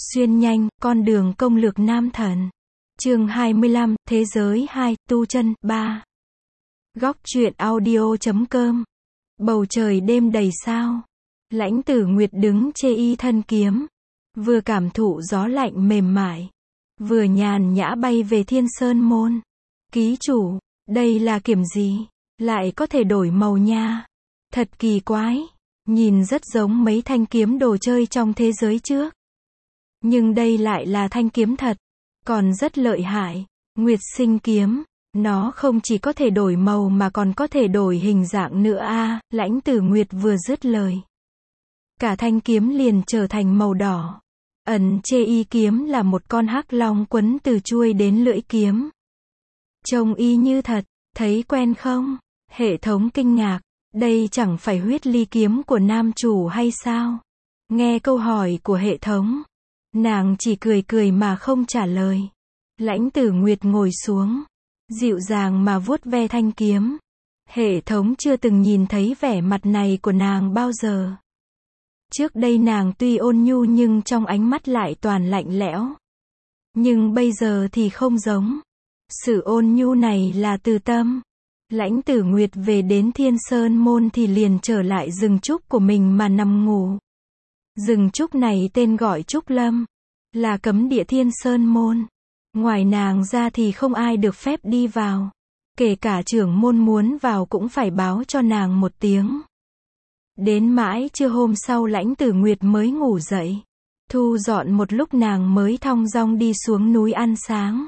Xuyên nhanh, con đường công lược nam thần. Chương 25, Thế giới 2, tu chân 3. Góc truyện audio.com. Bầu trời đêm đầy sao. Lãnh Tử Nguyệt đứng chê y thân kiếm, vừa cảm thụ gió lạnh mềm mại, vừa nhàn nhã bay về Thiên Sơn môn. Ký chủ, đây là kiếm gì? Lại có thể đổi màu nha. Thật kỳ quái. Nhìn rất giống mấy thanh kiếm đồ chơi trong thế giới trước. Nhưng đây lại là thanh kiếm thật. Còn rất lợi hại. Nguyệt sinh kiếm. Nó không chỉ có thể đổi màu mà còn có thể đổi hình dạng nữa a. Lãnh Tử Nguyệt vừa dứt lời, cả thanh kiếm liền trở thành màu đỏ. Ẩn chê y kiếm là một con hắc long quấn từ chuôi đến lưỡi kiếm. Trông y như thật, thấy quen không? Hệ thống kinh ngạc. Đây chẳng phải huyết ly kiếm của nam chủ hay sao? Nghe câu hỏi của hệ thống, nàng chỉ cười cười mà không trả lời. Lãnh Tử Nguyệt ngồi xuống, dịu dàng mà vuốt ve thanh kiếm. Hệ thống chưa từng nhìn thấy vẻ mặt này của nàng bao giờ. Trước đây nàng tuy ôn nhu nhưng trong ánh mắt lại toàn lạnh lẽo. Nhưng bây giờ thì không giống. Sự ôn nhu này là từ tâm. Lãnh Tử Nguyệt về đến Thiên Sơn môn thì liền trở lại rừng trúc của mình mà nằm ngủ. Rừng trúc này tên gọi Trúc Lâm, là cấm địa Thiên Sơn môn. Ngoài nàng ra thì không ai được phép đi vào. Kể cả trưởng môn muốn vào cũng phải báo cho nàng một tiếng. Đến mãi trưa hôm sau Lãnh Tử Nguyệt mới ngủ dậy. Thu dọn một lúc nàng mới thong dong đi xuống núi ăn sáng.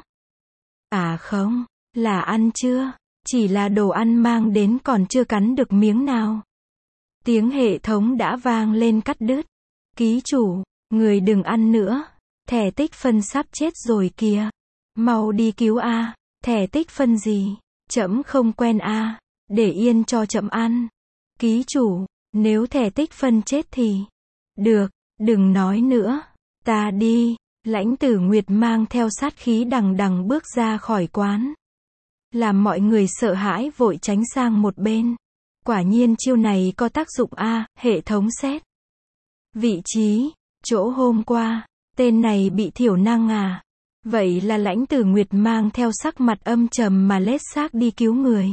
À không, là ăn trưa. Chỉ là đồ ăn mang đến còn chưa cắn được miếng nào. Tiếng hệ thống đã vang lên cắt đứt. Ký chủ, người đừng ăn nữa. Thẻ tích phân sắp chết rồi kìa. Mau đi cứu a. Thẻ tích phân gì? Trẫm không quen a. Để yên cho trẫm ăn. Ký chủ, nếu thẻ tích phân chết thì... Được, đừng nói nữa. Ta đi. Lãnh Tử Nguyệt mang theo sát khí đằng đằng bước ra khỏi quán, làm mọi người sợ hãi vội tránh sang một bên. Quả nhiên chiêu này có tác dụng a. Hệ thống xét vị trí, chỗ hôm qua, tên này bị thiểu năng à. Vậy là Lãnh Tử Nguyệt mang theo sắc mặt âm trầm mà lết xác đi cứu người.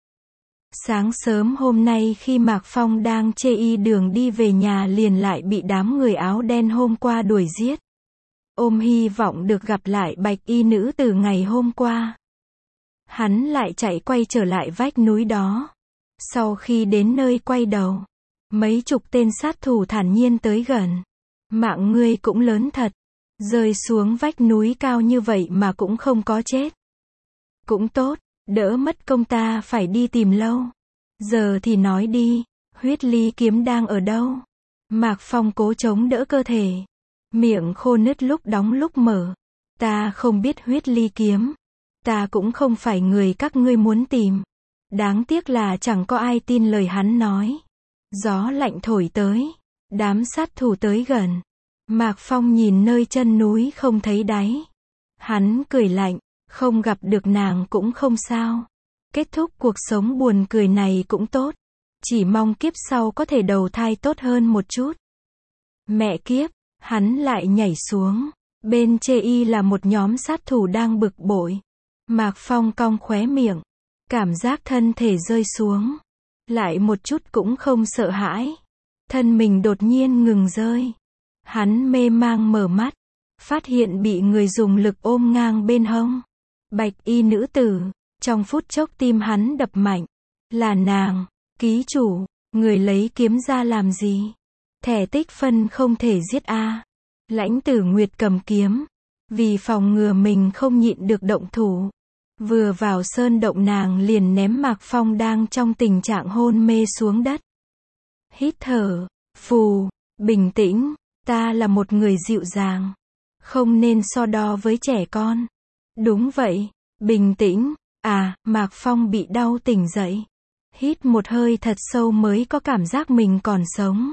Sáng sớm hôm nay khi Mạc Phong đang chê y đường đi về nhà liền lại bị đám người áo đen hôm qua đuổi giết. Ôm hy vọng được gặp lại bạch y nữ từ ngày hôm qua, hắn lại chạy quay trở lại vách núi đó. Sau khi đến nơi quay đầu, mấy chục tên sát thủ thản nhiên tới gần. Mạng ngươi cũng lớn thật, rơi xuống vách núi cao như vậy mà cũng không có chết. Cũng tốt, đỡ mất công ta phải đi tìm lâu. Giờ thì nói đi, huyết ly kiếm đang ở đâu? Mạc Phong cố chống đỡ cơ thể, miệng khô nứt lúc đóng lúc mở. Ta không biết huyết ly kiếm. Ta cũng không phải người các ngươi muốn tìm. Đáng tiếc là chẳng có ai tin lời hắn nói. Gió lạnh thổi tới, đám sát thủ tới gần. Mạc Phong nhìn nơi chân núi không thấy đáy. Hắn cười lạnh, không gặp được nàng cũng không sao. Kết thúc cuộc sống buồn cười này cũng tốt. Chỉ mong kiếp sau có thể đầu thai tốt hơn một chút. Mẹ kiếp, hắn lại nhảy xuống. Bên chê y là một nhóm sát thủ đang bực bội. Mạc Phong cong khóe miệng, cảm giác thân thể rơi xuống, lại một chút cũng không sợ hãi. Thân mình đột nhiên ngừng rơi. Hắn mê mang mở mắt, phát hiện bị người dùng lực ôm ngang bên hông. Bạch y nữ tử, trong phút chốc tim hắn đập mạnh. Là nàng. Ký chủ, người lấy kiếm ra làm gì? Thẻ tích phân không thể giết a. Lãnh Tử Nguyệt cầm kiếm, vì phòng ngừa mình không nhịn được động thủ. Vừa vào sơn động nàng liền ném Mạc Phong đang trong tình trạng hôn mê xuống đất. Hít thở, phù, bình tĩnh, ta là một người dịu dàng, không nên so đo với trẻ con. Đúng vậy, bình tĩnh. À, Mạc Phong bị đau tỉnh dậy. Hít một hơi thật sâu mới có cảm giác mình còn sống.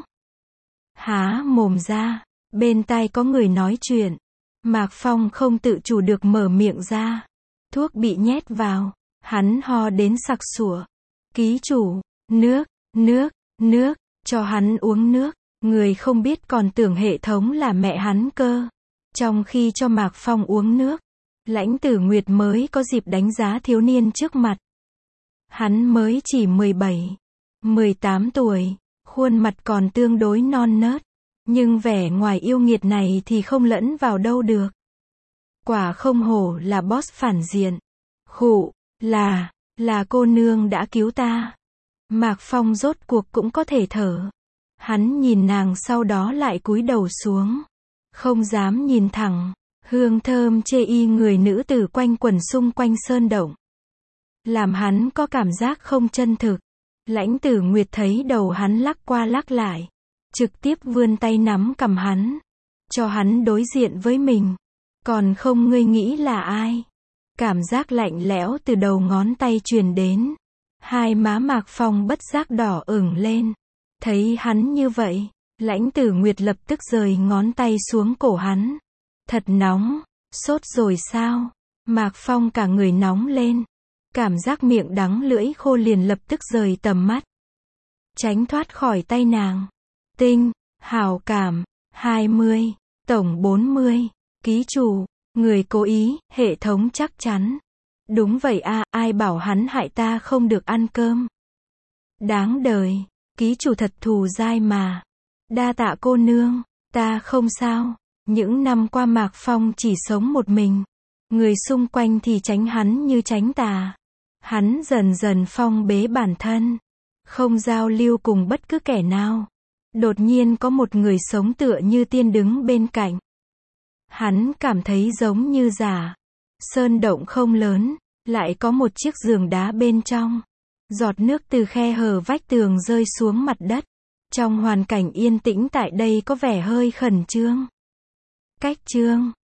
Há mồm ra, bên tai có người nói chuyện. Mạc Phong không tự chủ được mở miệng ra. Thuốc bị nhét vào, hắn ho đến sặc sủa. Ký chủ, nước, nước, cho hắn uống nước. Người không biết còn tưởng hệ thống là mẹ hắn cơ. Trong khi cho Mạc Phong uống nước, Lãnh Tử Nguyệt mới có dịp đánh giá thiếu niên trước mặt. Hắn mới chỉ 17, 18 tuổi, khuôn mặt còn tương đối non nớt, nhưng vẻ ngoài yêu nghiệt này thì không lẫn vào đâu được. Quả không hổ là boss phản diện. Khụ, là cô nương đã cứu ta. Mạc Phong rốt cuộc cũng có thể thở. Hắn nhìn nàng sau đó lại cúi đầu xuống. Không dám nhìn thẳng. Hương thơm chê y người nữ tử quanh quẩn xung quanh sơn động. Làm hắn có cảm giác không chân thực. Lãnh Tử Nguyệt thấy đầu hắn lắc qua lắc lại. Trực tiếp vươn tay nắm cầm hắn. Cho hắn đối diện với mình. Còn không ngươi nghĩ là ai? Cảm giác lạnh lẽo từ đầu ngón tay truyền đến. Hai má Mạc Phong bất giác đỏ ửng lên. Thấy hắn như vậy, Lãnh Tử Nguyệt lập tức rời ngón tay xuống cổ hắn. Thật nóng, sốt rồi sao? Mạc Phong cả người nóng lên. Cảm giác miệng đắng lưỡi khô liền lập tức rời tầm mắt. Tránh thoát khỏi tay nàng. Tinh, hảo cảm, 20, tổng 40, ký chủ, người cố ý, hệ thống chắc chắn. Đúng vậy a, ai bảo hắn hại ta không được ăn cơm. Đáng đời, ký chủ thật thù dai mà. Đa tạ cô nương, ta không sao. Những năm qua Mạc Phong chỉ sống một mình. Người xung quanh thì tránh hắn như tránh tà. Hắn dần dần phong bế bản thân. Không giao lưu cùng bất cứ kẻ nào. Đột nhiên có một người sống tựa như tiên đứng bên cạnh. Hắn cảm thấy giống như giả. Sơn động không lớn, lại có một chiếc giường đá bên trong. Giọt nước từ khe hở vách tường rơi xuống mặt đất. Trong hoàn cảnh yên tĩnh tại đây có vẻ hơi khẩn trương. Cách trương.